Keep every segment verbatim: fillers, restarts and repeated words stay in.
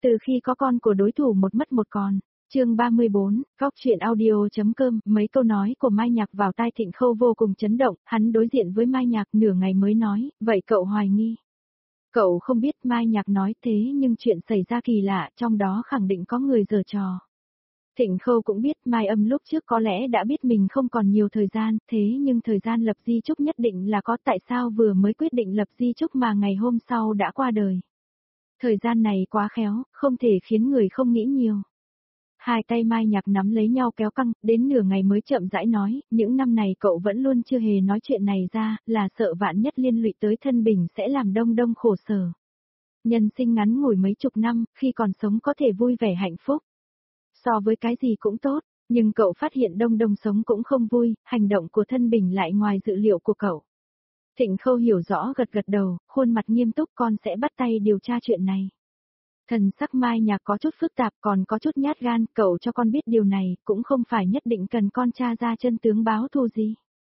Từ khi có con của đối thủ một mất một còn. Chương ba mươi bốn, góc chuyện audio.com, mấy câu nói của Mai Nhạc vào tai Thịnh Khâu vô cùng chấn động, hắn đối diện với Mai Nhạc nửa ngày mới nói, vậy cậu hoài nghi. Cậu không biết Mai Nhạc nói thế nhưng chuyện xảy ra kỳ lạ, trong đó khẳng định có người giở trò. Thịnh Khâu cũng biết Mai Âm lúc trước có lẽ đã biết mình không còn nhiều thời gian, thế nhưng thời gian lập di chúc nhất định là có, tại sao vừa mới quyết định lập di chúc mà ngày hôm sau đã qua đời. Thời gian này quá khéo, không thể khiến người không nghĩ nhiều. Hai tay Mai Nhạc nắm lấy nhau kéo căng, đến nửa ngày mới chậm rãi nói, những năm này cậu vẫn luôn chưa hề nói chuyện này ra, là sợ vạn nhất liên lụy tới thân Bình sẽ làm Đông Đông khổ sở. Nhân sinh ngắn ngủi mấy chục năm, khi còn sống có thể vui vẻ hạnh phúc. So với cái gì cũng tốt, nhưng cậu phát hiện Đông Đông sống cũng không vui, hành động của thân Bình lại ngoài dự liệu của cậu. Thịnh Khâu hiểu rõ gật gật đầu, khuôn mặt nghiêm túc, con sẽ bắt tay điều tra chuyện này. Thần sắc Mai Nhạc có chút phức tạp, còn có chút nhát gan, cậu cho con biết điều này, cũng không phải nhất định cần con tra ra chân tướng báo thù gì.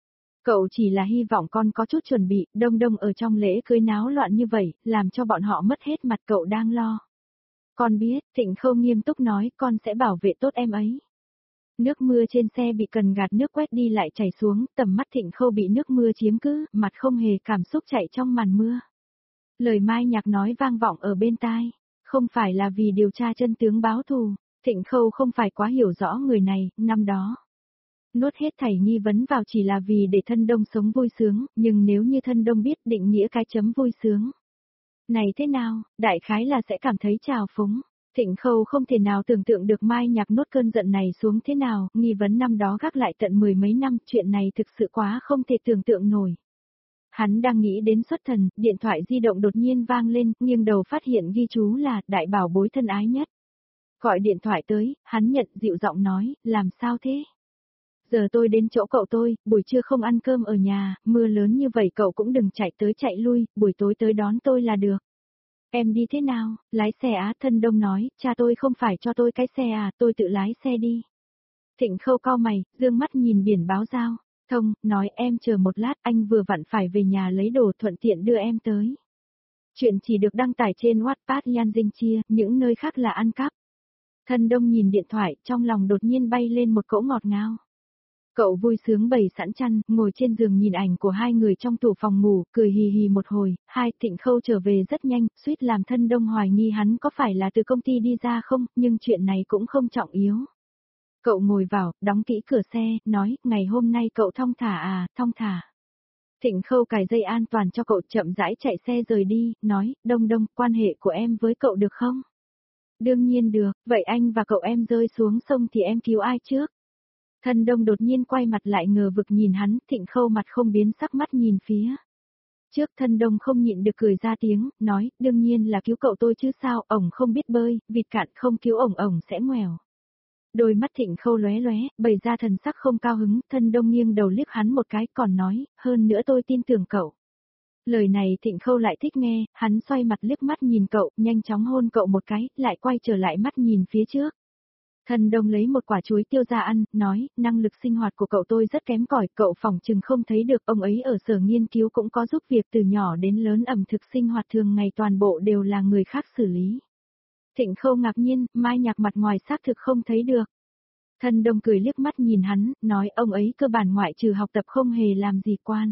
Cậu chỉ là hy vọng con có chút chuẩn bị, Đông Đông ở trong lễ cưới náo loạn như vậy, làm cho bọn họ mất hết mặt, cậu đang lo. Con biết, Thịnh Khâu nghiêm túc nói, con sẽ bảo vệ tốt em ấy. Nước mưa trên xe bị cần gạt nước quét đi lại chảy xuống, tầm mắt Thịnh Khâu bị nước mưa chiếm cứ, mặt không hề cảm xúc chạy trong màn mưa. Lời Mai Nhạc nói vang vọng ở bên tai. Không phải là vì điều tra chân tướng báo thù, Thịnh Khâu không phải quá hiểu rõ người này, năm đó. Nuốt hết thảy nghi vấn vào chỉ là vì để thân Đông sống vui sướng, nhưng nếu như thân Đông biết định nghĩa cái chấm vui sướng. Này thế nào, đại khái là sẽ cảm thấy trào phúng. Thịnh Khâu không thể nào tưởng tượng được Mai Nhạc nuốt cơn giận này xuống thế nào, nghi vấn năm đó gác lại tận mười mấy năm, chuyện này thực sự quá không thể tưởng tượng nổi. Hắn đang nghĩ đến xuất thần, điện thoại di động đột nhiên vang lên, nghiêng đầu phát hiện ghi chú là đại bảo bối thân ái nhất. Gọi điện thoại tới, hắn nhận, dịu giọng nói, làm sao thế? Giờ tôi đến chỗ cậu tôi, buổi trưa không ăn cơm ở nhà, mưa lớn như vậy cậu cũng đừng chạy tới chạy lui, buổi tối tới đón tôi là được. Em đi thế nào? Lái xe á? Thân Đông nói, cha tôi không phải cho tôi cái xe à, tôi tự lái xe đi. Thịnh Khâu cau mày, dương mắt nhìn biển báo giao. Thông, nói em chờ một lát, anh vừa vặn phải về nhà lấy đồ, thuận tiện đưa em tới. Chuyện chỉ được đăng tải trên Wattpad Yan Dinh Chia, những nơi khác là ăn cắp. Thân Đông nhìn điện thoại, trong lòng đột nhiên bay lên một cỗ ngọt ngào. Cậu vui sướng bày sẵn chăn, ngồi trên giường nhìn ảnh của hai người trong tủ phòng ngủ, cười hì hì một hồi, hai Thịnh Khâu trở về rất nhanh, suýt làm thân Đông hoài nghi hắn có phải là từ công ty đi ra không, nhưng chuyện này cũng không trọng yếu. Cậu ngồi vào, đóng kỹ cửa xe, nói, ngày hôm nay cậu thong thả à, thong thả. Thịnh Khâu cài dây an toàn cho cậu, chậm rãi chạy xe rời đi, nói, Đông Đông, quan hệ của em với cậu được không? Đương nhiên được, vậy anh và cậu em rơi xuống sông thì em cứu ai trước? Thân Đông đột nhiên quay mặt lại ngờ vực nhìn hắn, Thịnh Khâu mặt không biến sắc, mắt nhìn phía. Trước thân Đông không nhịn được cười ra tiếng, nói, đương nhiên là cứu cậu tôi chứ sao, ổng không biết bơi, vịt cạn không cứu ổng ổng sẽ ngoèo. Đôi mắt Thịnh Khâu lóe lóe, bày ra thần sắc không cao hứng, thân Đông nghiêng đầu liếc hắn một cái, còn nói, hơn nữa tôi tin tưởng cậu. Lời này Thịnh Khâu lại thích nghe, hắn xoay mặt liếc mắt nhìn cậu, nhanh chóng hôn cậu một cái, lại quay trở lại mắt nhìn phía trước. Thân Đông lấy một quả chuối tiêu ra ăn, nói, năng lực sinh hoạt của cậu tôi rất kém cỏi, cậu phỏng chừng không thấy được, ông ấy ở sở nghiên cứu cũng có giúp việc, từ nhỏ đến lớn ẩm thực sinh hoạt thường ngày toàn bộ đều là người khác xử lý. Thịnh Khâu ngạc nhiên, Mai Nhạc mặt ngoài xác thực không thấy được. Thân Đông cười liếc mắt nhìn hắn, nói ông ấy cơ bản ngoại trừ học tập không hề làm gì quan.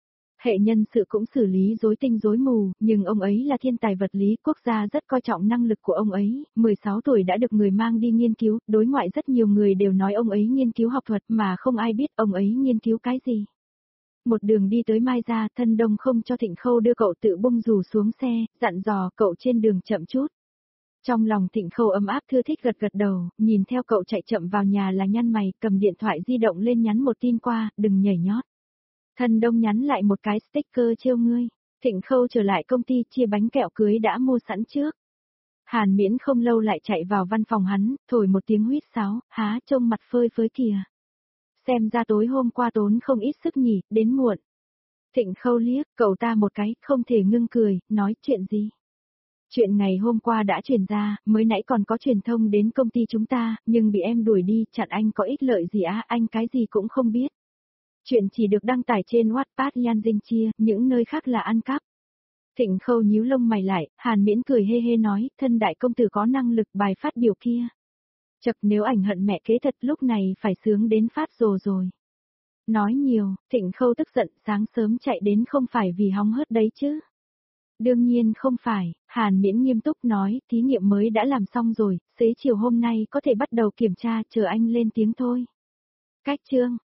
Hệ nhân sự cũng xử lý rối tinh rối mù, nhưng ông ấy là thiên tài vật lý, quốc gia rất coi trọng năng lực của ông ấy, mười sáu tuổi đã được người mang đi nghiên cứu, đối ngoại rất nhiều người đều nói ông ấy nghiên cứu học thuật mà không ai biết ông ấy nghiên cứu cái gì. Một đường đi tới Mai gia, Thân Đông không cho Thịnh Khâu đưa cậu tự bung dù xuống xe, dặn dò cậu trên đường chậm chút. Trong lòng Thịnh Khâu ấm áp thưa thích gật gật đầu, nhìn theo cậu chạy chậm vào nhà là nhăn mày, cầm điện thoại di động lên nhắn một tin qua, đừng nhảy nhót. Thân Đông nhắn lại một cái sticker trêu ngươi. Thịnh Khâu trở lại công ty chia bánh kẹo cưới đã mua sẵn trước. Hàn Miễn không lâu lại chạy vào văn phòng hắn, thổi một tiếng huýt sáo, há trông mặt phơi phới kìa. Xem ra tối hôm qua tốn không ít sức nhỉ, đến muộn. Thịnh Khâu liếc cậu ta một cái, không thể ngưng cười, nói chuyện gì. Chuyện ngày hôm qua đã truyền ra, mới nãy còn có truyền thông đến công ty chúng ta, nhưng bị em đuổi đi, chặn anh có ích lợi gì á, anh cái gì cũng không biết. Chuyện chỉ được đăng tải trên Wattpad Yan Dinh Chia, những nơi khác là ăn cắp. Thịnh Khâu nhíu lông mày lại, Hàn Miễn cười hê hê nói, thân đại công tử có năng lực bài phát biểu kia. Chật nếu ảnh hận mẹ kế thật lúc này phải sướng đến phát rồ rồi. Nói nhiều, Thịnh Khâu tức giận sáng sớm chạy đến không phải vì hóng hớt đấy chứ. Đương nhiên không phải, Hàn Miễn nghiêm túc nói, thí nghiệm mới đã làm xong rồi, xế chiều hôm nay có thể bắt đầu kiểm tra, chờ anh lên tiếng thôi. Cách chương